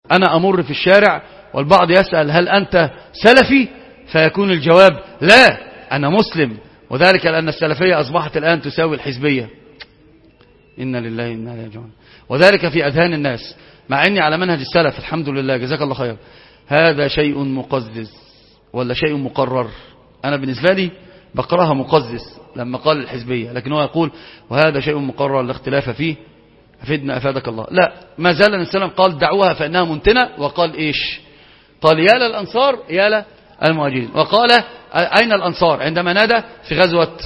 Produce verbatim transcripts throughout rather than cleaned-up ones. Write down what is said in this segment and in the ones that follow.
أنا أمر في الشارع والبعض يسأل هل أنت سلفي؟ فيكون الجواب لا، أنا مسلم، وذلك لأن السلفية أصبحت الآن تساوي الحزبية. إنا لله إنا إليه راجعون. وذلك في أذهان الناس، مع إني على منهج السلف الحمد لله جزاك الله خير. هذا شيء مقزز ولا شيء مقرر؟ أنا بالنسبة لي بقراها مقزز لما قال الحزبية، لكن هو يقول وهذا شيء مقرر لا اختلاف فيه. أفدنا أفادك الله. لا، ما زال النبي صلى الله عليه وسلم قال دعوها فإنها منتنة، وقال إيش؟ قال يا للأنصار يا للمهاجرين. وقال أين الأنصار عندما نادى في غزوة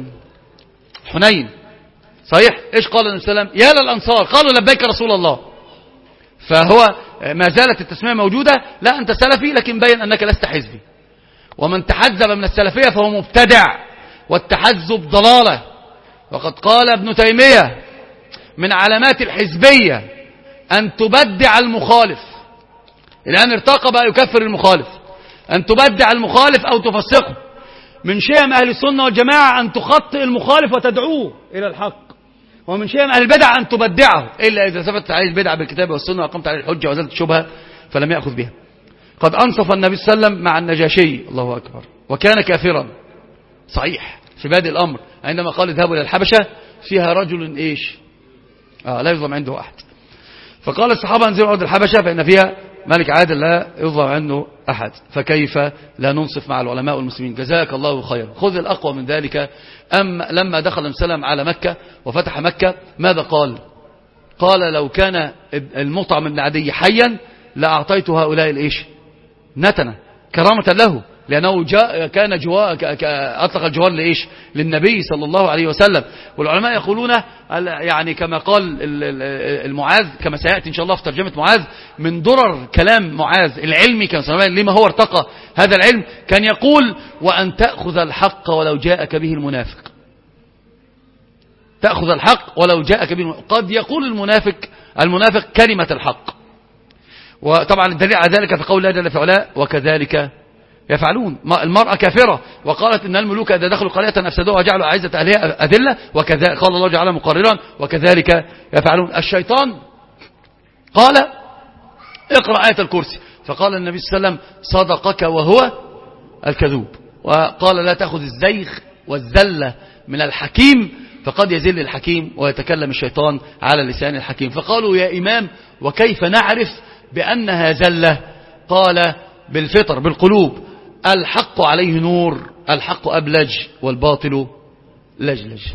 حنين؟ صحيح، إيش قال النبي صلى الله عليه وسلم؟ يا للأنصار، قالوا لبيك رسول الله. فهو ما زالت التسمية موجودة. لا أنت سلفي، لكن بين أنك لست حزبي. ومن تحزب من السلفية فهو مبتدع، والتحزب ضلالة. وقد قال ابن تيمية من علامات الحزبية أن تبدع المخالف. الآن ارتقى بقى يكفر المخالف، أن تبدع المخالف أو تفسقه. من شيم أهل السنة والجماعة أن تخطئ المخالف وتدعوه إلى الحق، ومن شيم أهل البدع أن تبدعه، إلا إذا ثبت عليه البدع بالكتاب والسنة وقمت عليه الحجة وزلت الشبهة فلم يأخذ بها. قد أنصف النبي صلى الله عليه وسلم مع النجاشي، الله أكبر، وكان كافرا صحيح في بادئ الأمر، عندما قال اذهبوا إلى الحبشة فيها رجل إيش آه لا يظلم عنده أحد. فقال الصحابة انزلوا أرض الحبشة فإن فيها ملك عادل لا يظلم عنه أحد، فكيف لا ننصف مع العلماء والمسلمين؟ جزاك الله خيرا. خذ الأقوى من ذلك. أم لما دخل النبي صلى الله عليه وسلم على مكة وفتح مكة ماذا قال؟ قال لو كان المطعم بن عدي حيا لأعطيت هؤلاء الإيش نتنة كرامة له، لأنه جاء كان جوار أطلق الجوار لإيش للنبي صلى الله عليه وسلم. والعلماء يقولون يعني كما قال المعاذ، كما سيأتي إن شاء الله في ترجمة معاذ، من درر كلام معاذ العلمي كان لما هو ارتقى هذا العلم، كان يقول وأن تأخذ الحق ولو جاءك به المنافق. تأخذ الحق ولو جاءك به المنافق. قد يقول المنافق المنافق كلمة الحق، وطبعا الدليل على ذلك في قول الله جل وعلا وكذلك يفعلون. المرأة كافرة وقالت إن الملوك إذا دخلوا قرية أفسدوها وجعلوا أعزة أهلها أذلة، وكذلك قال الله جعلها مقررا وكذلك يفعلون. الشيطان قال اقرأ آية الكرسي، فقال النبي صلى الله عليه وسلم صدقك وهو الكذوب. وقال لا تأخذ الزيغ والزلة من الحكيم فقد يزل الحكيم ويتكلم الشيطان على لسان الحكيم. فقالوا يا إمام وكيف نعرف بأنها زلة؟ قال بالفطر بالقلوب، الحق عليه نور، الحق أبلج والباطل لجلج.